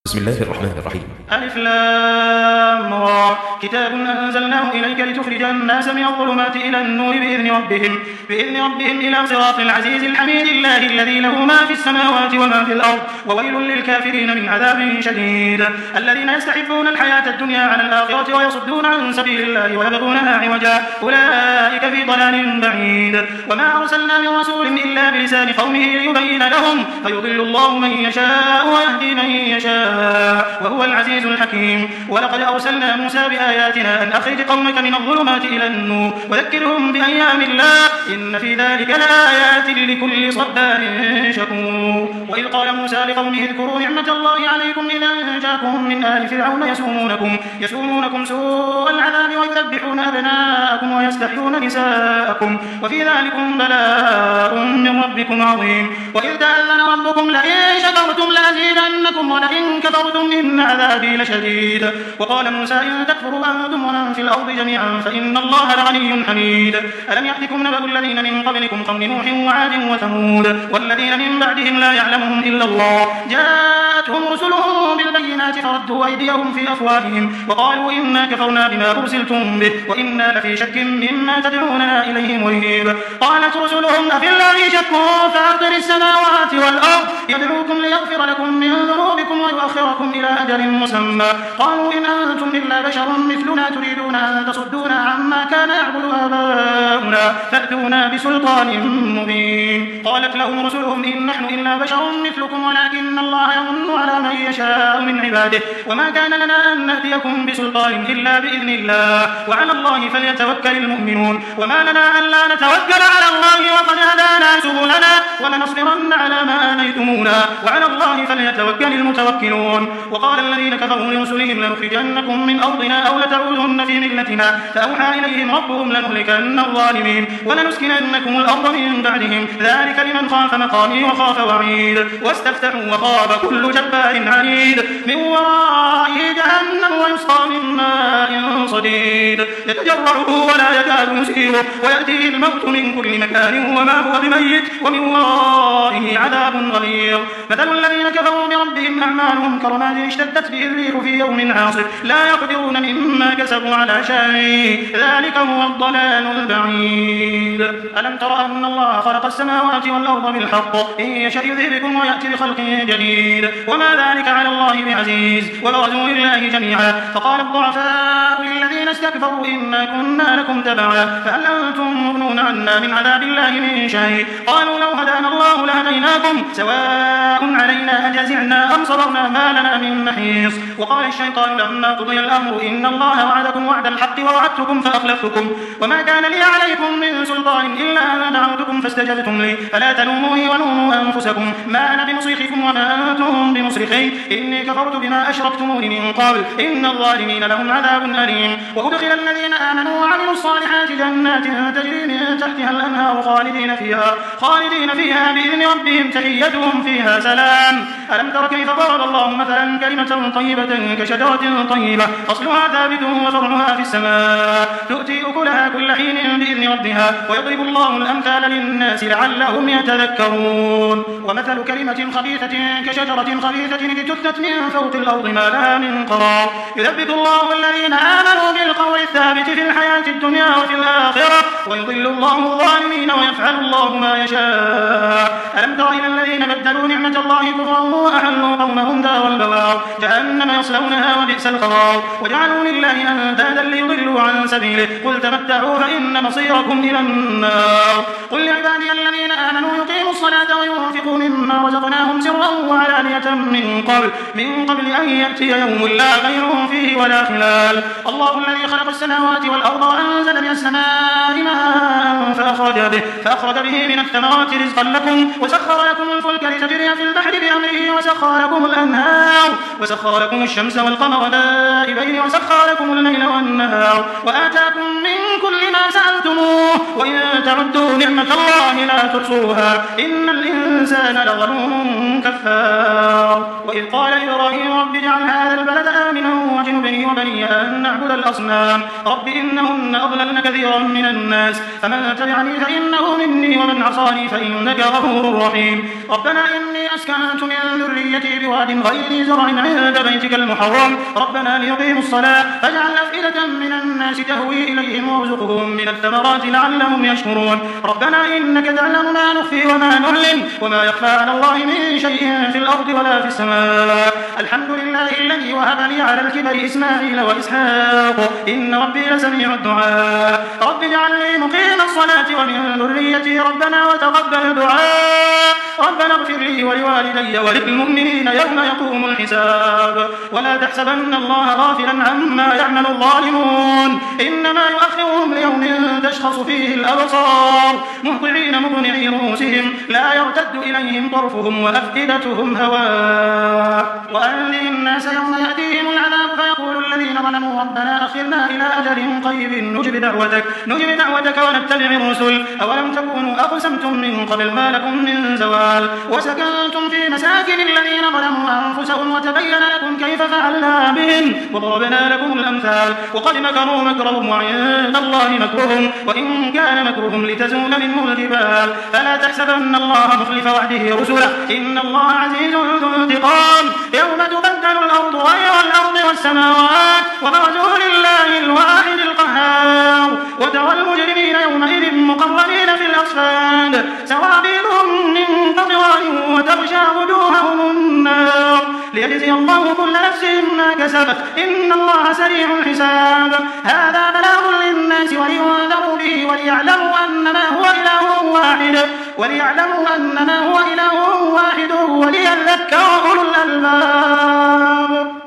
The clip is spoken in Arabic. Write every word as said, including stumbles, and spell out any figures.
بسم الله الرحمن الرحيم. ألف لام را كتاب أنزلناه إليك لتخرج الناس من الظلمات إلى النور بإذن ربهم بإذن ربهم إلى صراط العزيز الحميد الله الذي له ما في السماوات وما في الأرض وويل للكافرين من عذاب شديد الذين يستحبون الحياة الدنيا على الآخرة ويصدون عن سبيل الله ويبغونها عوجا أولئك في ضلال بعيد وما أرسلنا من رسول إلا بلسان قومه ليبين لهم فيضل الله من يشاء ويهدي من يشاء وهو العزيز الحكيم ولقد أرسلنا موسى بآياتنا أن أخرج قومك من الظلمات إلى النور وذكرهم بأيام الله إن في ذلك لآيات لكل صبار شكور وإذ قال موسى لقومه اذكروا نعمة الله عليكم إذ أنجاكم من آل فرعون يسومونكم, يسومونكم سوء العذاب ويذبحون أبناءكم ويستحيون نساءكم وفي ذلكم بلاء من ربكم عظيم وإذ تأذن ربكم لئن شكرتم لأزيدنكم ولئن كفرتم إن عذابي لشديد وقال موسى إن تكفروا أنتم ومن في الأرض جميعا فإن الله لغني حميد ألم يأتكم نبأ الذين من قبلكم قوم نوح وعاد وثمود والذين من بعدهم لا يعلمهم إلا الله جاءتهم رسلهم بالبينات فردوا أيديهم في أفواههم وقالوا إنا كفرنا بما أرسلتم به وإنا لفي شك مما تدعوننا إليه مريب قالت رسلهم أفي الله شك فأطر السماوات والأرض يدعوكم ليغفر لكم من ذنوبكم ويؤخركم إلى أجل مسمى قالوا إن أنتم إلا بشر مثلنا تريدون أن تصدونا عما كان يعبد آباؤنا فأتونا بسلطان مبين قالت لهم رسلهم إن نحن إلا بشر مثلكم ولكن الله يمن على من يشاء من عباده وما كان لنا أن نأتيكم بسلطان إلا بإذن الله وعلى الله فليتوكل المؤمنون وما لنا ألا نتوكل على الله وقد هدانا سبلنا ولنصبرن على ما آنيتمونا وعلى الله فليتوكل المتوكلون وقال الذين كفروا لرسلهم لنخرجنكم من أرضنا أو لتعودن في ملتنا فأوحى إليهم ربهم لنهلكن الظالمين ولنسكننكم الأرض من بعدهم ذلك لمن خاف مقامي وخاف وعيد واستفتحوا وخاب كل جبار عنيد من ورائه جهنم ويسقى من ماء صديد يتجرعه ولا يكاد يسيره ويأتيه الموت من كل مكان وما هو بميت ومن ورائه عذاب غليظ مثل الذين كفروا بربهم أعمالهم كرماد اشتدت به الريح في يوم عاصف لا يقدرون مما كسبوا على شيء ذلك هو الضلال البعيد ألم تر أن الله خلق السماوات والأرض بالحق إن يشأ يذهبكم ويأتي بخلق جديد وما ذلك على الله بعزيز وبرزوا لله جميعا فقال الضعفاء للذين استكبروا إنا كنا لكم تبعا فهل أنتم مغنون عنا من عذاب الله من شيء قالوا لو هدانا الله لهديناكم سواء علينا أجزعنا أم صبرنا ما لنا من محيص وقال الشيطان لما قضي الأمر إن الله وعدكم وعد الحق ووعدتكم فأخلفتكم وما كان لي عليكم من سلطان إلا أن دعوتكم فاستجبتم لي فلا تلوموني ولوموا أنفسكم ما أنا بمصرخكم وما أنتم بمصرخي إني كفرت بما أشركتموني من قبل إن الظالمين لهم عذاب أليم وأدخل الذين آمنوا وعملوا الصالحات جنات تجري من تحتها الأنهار خالدين فيها خالدين فيها بإذن ربهم تحيتهم فيها سلام ألم تر كيف ضرب الله مثلا كلمة طيبة كشجرة طيبة أصلها ثابت وفرعها في السماء تؤتي أكلها كل حين بإذن ربها ويضرب الله الأمثال للناس لعلهم يتذكرون ومثل كلمة خبيثة كشجرة خبيثة اجتثت من فوق الأرض ما لها من قرار يثبت الله الذين آمنوا بالقول الثابت في الحياة الدنيا وفي الآخرة ويضل الله الظالمين ويفعل الله ما يشاء ألم تر إلى الذين بدلوا نعمة الله كفرا وأحلوا قومهم دار البوار جهنم يصلونها وبئس القرار وجعلوا لله أندادا ليضلوا عن سبيله قل تمتعوا فإن مصيركم إلى النار قل لعبادي الذين آمنوا يقيموا الصلاة وينفقوا مما رزقناهم سرا وعلانية من قبل من قبل أن يأتي يوم لا خير فيه ولا خلال الله الذي خلق السماوات والأرض وأنزل من السماء ماء فأخرج به, فأخرج به من الثمرات رزقا لكم وسخر لكم الفلك لتجري في البحر بأمره وسخر لكم الأنهار وسخر لكم الشمس والقمر دائبين وسخر لكم الليل والنهار وآتاكم من كل ما ما سألتموه وإن تعدوا نعمة الله لا تحصوها إن الإنسان لظلوم كفار. وإذ قال إبراهيم رب اجعل هذا البلد آمنا واجنبني وبني أن نعبد الأصنام رب إنهن أضللن كثيرا من الناس فمن تبعني فإنه مني ومن عصاني فإنك غفور رحيم. ربنا إني أسكنت من ذريتي بواد غير ذي زرع عند بيتك المحرم ربنا ليقيموا الصلاة فاجعل أفئدة من الناس تهوي إليهم وارزقهم من الثمرات لعلهم يشكرون. ربنا إنك تعلم ما نخفي وما نعلن وما يخفى على الله من شيء في الأرض ولا في السماء. الحمد لله الذي وهب لي على الكبر إسماعيل وإسحاق إن ربي لسميع الدعاء. رب اجعلني مقيم الصلاة ومن ذريتي ربنا وتقبل دعاء. ربنا اغفر لي ولوالدي وللمؤمنين يوم يقوم الحساب. ولا تحسبن الله غافلا عما يعمل الظالمون إنما يؤخرهم ليوم تشخص فيه الأبصار مهطعين مقنعي رؤوسهم لا يرتد إليهم طرفهم وأفئدتهم هواء. وأنذر الناس يوم يأتيهم العذاب فيقول الذين ظلموا ربنا أخرنا إلى أجل قريب نجب دعوتك نجب دعوتك ونتبع الرسل أولم تكونوا أقسمتم من قبل ما لكم من زوال وسكنتم في مساكن الذين ظلموا أنفسهم وتبين لكم كيف فعلنا بهم وضربنا لكم الأمثال وقد مكروا مكرهم وعند الله مكرهم وإن كان مكرهم لتزول منه الجبال فلا تحسبن الله مخلف وعده رسله إن الله عزيز ذو انتقام. يوم تبدل الأرض غير الأرض والسماوات وبرزوا لله الواحد القهار وترى المجرمين يومئذ مقرنين في الأصفاد سرابيلهم من قطران وتغشى وجوههم النار ليجزي الله كل نفس ما كسبت إن الله سريع الحساب. هذا بلاغ للناس ولينذروا به وليعلموا أنما هو إله واحد وليعلموا أنما هو إله واحد وليذكر أولو الألباب.